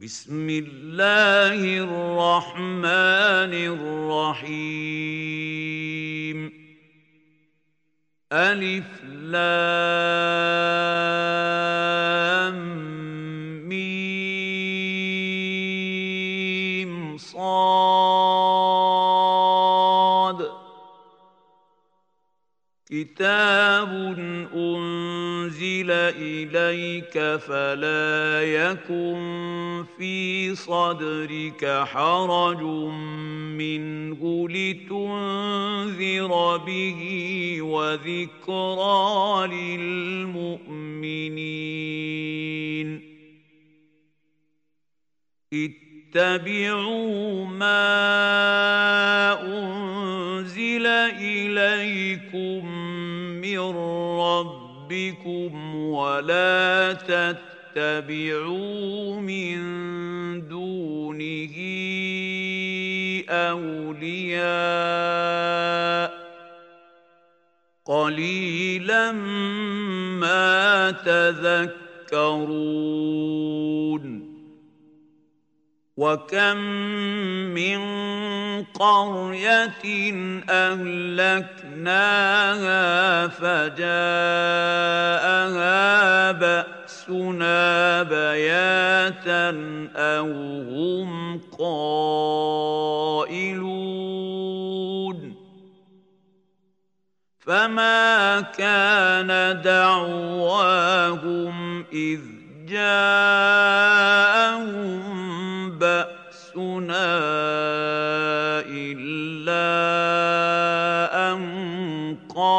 بسم الله الرحمن الرحيم ألف لام ميم صاد كتاب أنزل إليك فلا يكن في صدرك حرج منه لتنذر به وذكرى للمؤمنين اتبعوا ما أنزل إليكم من ربكم ولا تتبعوا من دونه أولياء قليلا ما تذكرون وكم من قرية أهلكناها فجاءها بأسنا بياتا أو هم قائلون فما كان دعواهم إذ جاءهم بأسنا إلا أن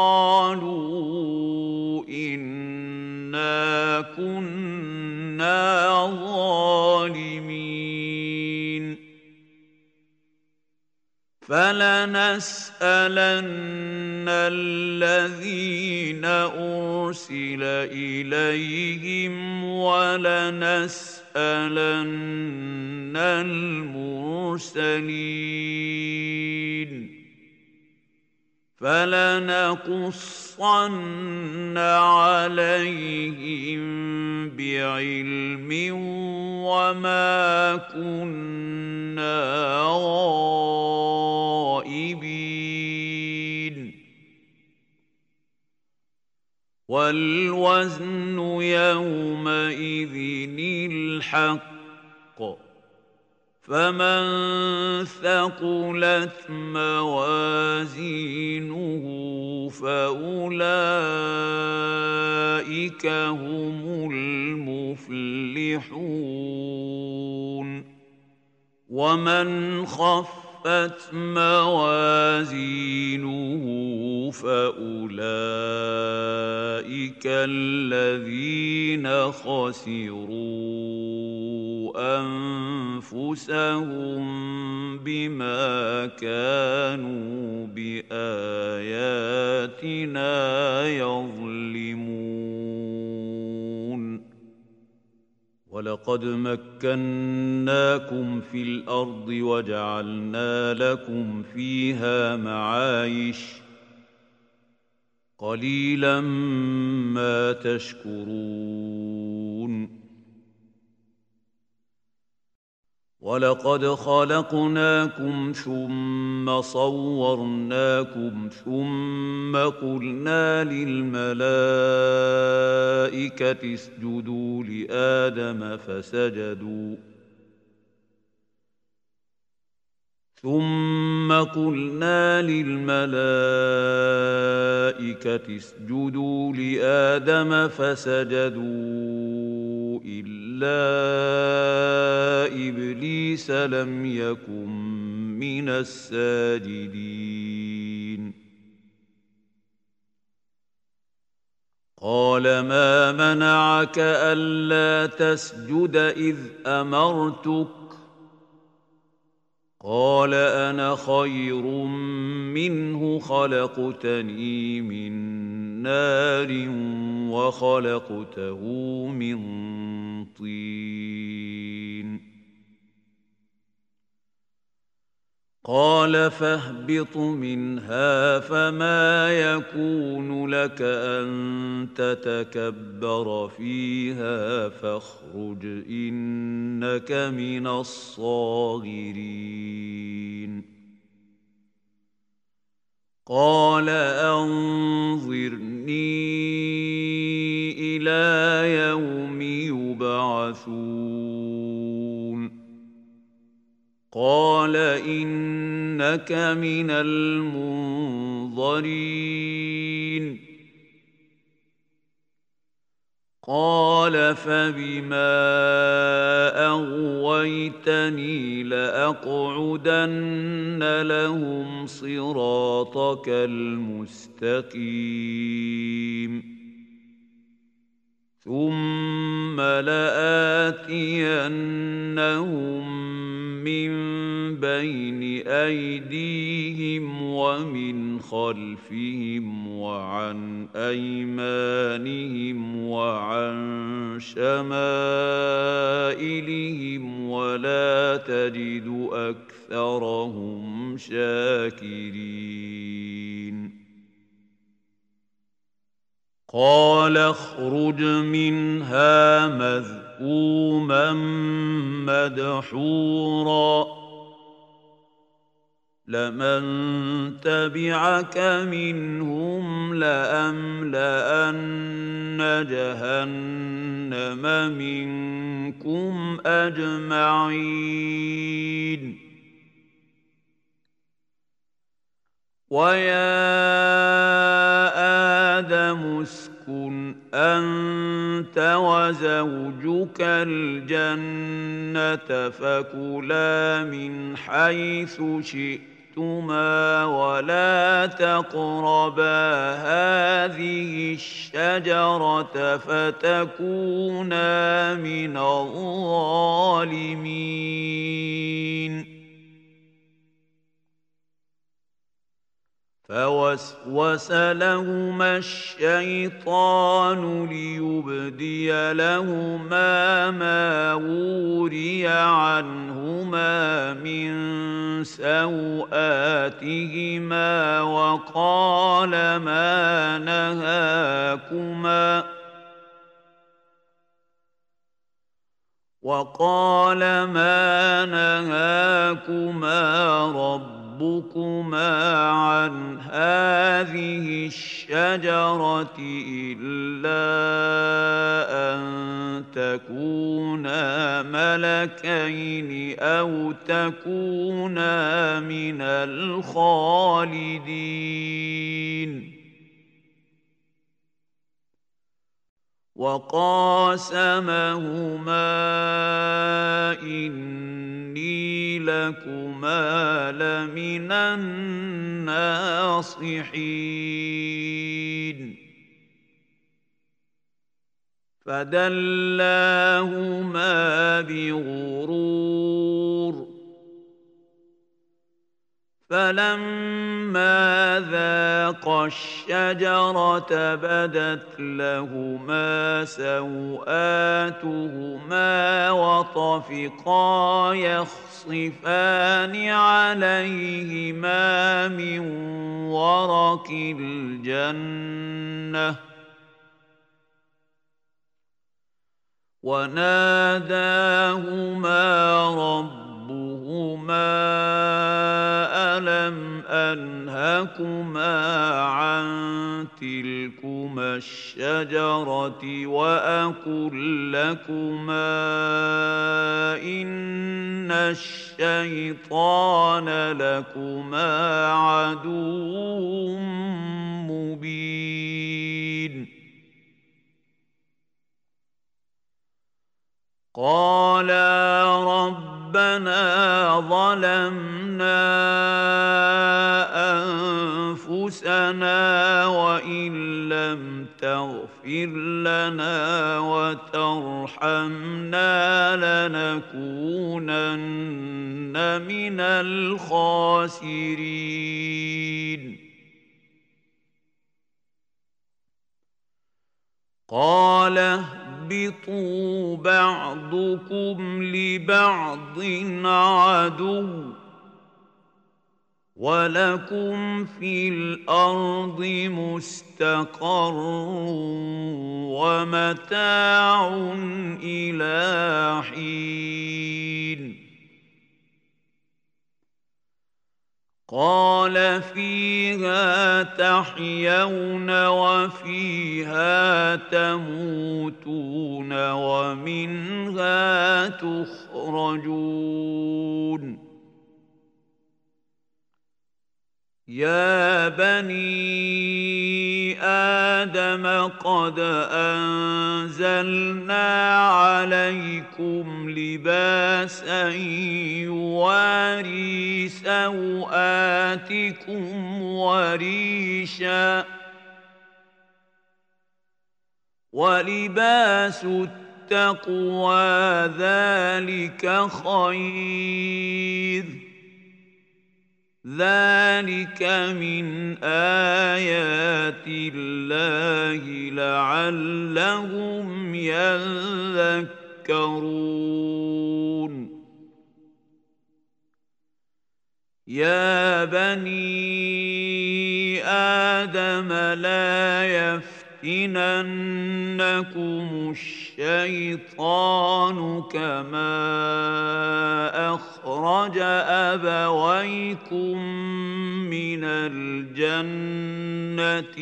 قالوا إنا كنا ظالمين فلنسألن الذين أرسل إليهم ولنسألن المرسلين فلنقصن عليهم بعلم وما كنا غائبين والوزن يومئذ الحق فمن ثقلت موازينه فأولئك هم المفلحون ومن خفت موازينه فأولئك الذين خسروا أنفسهم بما كانوا بآياتنا يظلمون ولقد مكناكم في الأرض وجعلنا لكم فيها معايش قليلا ما تشكرون ولقد خلقناكم ثم صورناكم ثم قلنا للملائكة اسجدوا لآدم فسجدوا إلا إبليس لم يكن من الساجدين قال ما منعك ألا تسجد إذ أمرتك قال أنا خير منه خلقتني من نار وخلقته من طين قال فاهبط منها فما يكون لك أن تتكبر فيها فاخرج إن إنك من الصاغرين. قال أنظرني إلى يوم يبعثون. قال إنك من المنظرين. قال فبما أغويتني لأقعدن لهم صراطك المستقيم ثم لآتينهم من بين أيديهم ومن خلفهم وعن أيمانهم وعن شمائلهم ولا تجد أكثرهم شاكرين. قال اخرج منها مذءوما مدحورا لمن تبعك منهم لأملأن جهنم منكم أجمعين. ويا آدم اسكن أنت وزوجك الجنة فكلا من حيث شئتما ولا تقربا هذه الشجرة فتكونا من الظالمين. فوسوس لهما الشيطان ليبدي لهما ما وري عنهما من سوآتهما وقال ما نهاكما ربكما عن هذه الشجرة إلا أن تكونا ملكين أو تكونا من الخالدين. وقاسمهما إني لكما لمن الناصحين. فدلاهما بغرور فلما ذاقا الشجرة بدت لهما سوآتهما وطفقا يخصفان عليهما من ورق الجنة وناداهما ربهما ألم أنهكما عن تلكما الشجرة وأقل لكما إن الشيطان لكما عدو مبين. قالا ربنا ظلمنا أنفسنا وإن لم تغفر لنا وترحمنا لنكونن من الخاسرين. قال اهبطوا بعضكم لبعض عدو ولكم في الأرض مستقر ومتاع إلى حين قال فيها تحيون وفيها تموتون ومنها تخرجون يا بني آدم قد أنزلنا عليكم لباسا يواري سوآتكم وريشا ولباس التقوى ذلك خير ذلك من آيات الله لعلهم يذكرون يا بني آدم لا يفتننكم الشيطان كما أخرج أبويكم من الجنة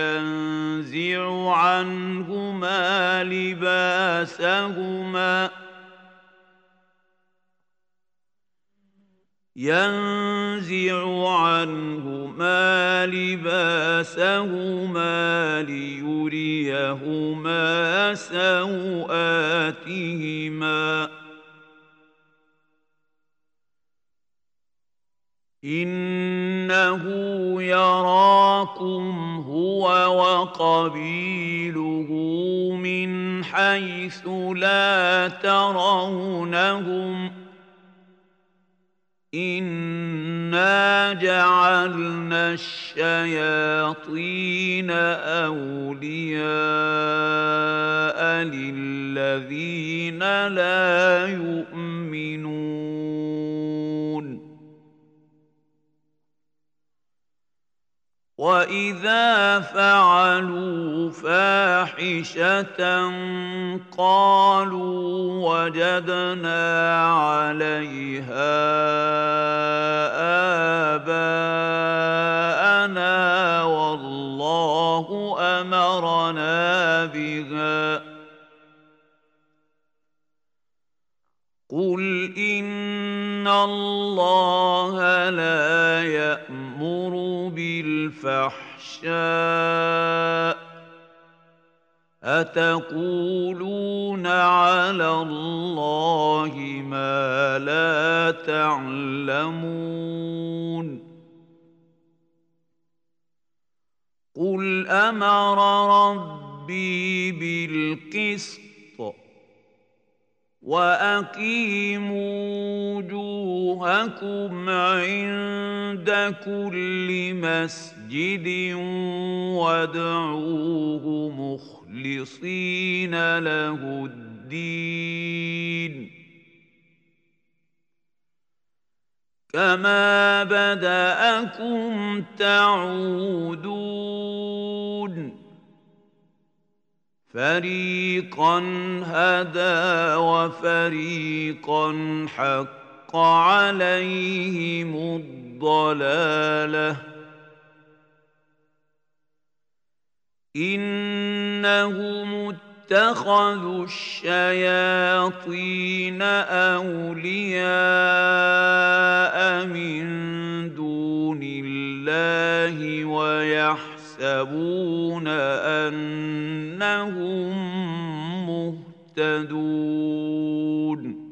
ينزع عنهما لباسهما ليريهما سوآتهما إنه يراكم هو وقبيله من حيث لا ترونهم إنا جعلنا الشياطين أولياء للذين لا يؤمنون وإذا فعلوا فاحشة قالوا وجدنا عليها آباءنا والله أمرنا بها قل إن الله لا يأمر بالفحشاء أتقولون على الله ما لا تعلمون قل أمر ربي بالقسط وأقيموا وجوهكم عند كل مسجد وادعوه مخلصين له الدين كما بدأكم تعودون فريقا هدى وفريقا حق عليهم الضلالة إنهم اتخذوا الشياطين أولياء من دون الله ويحسبون أنهم مهتدون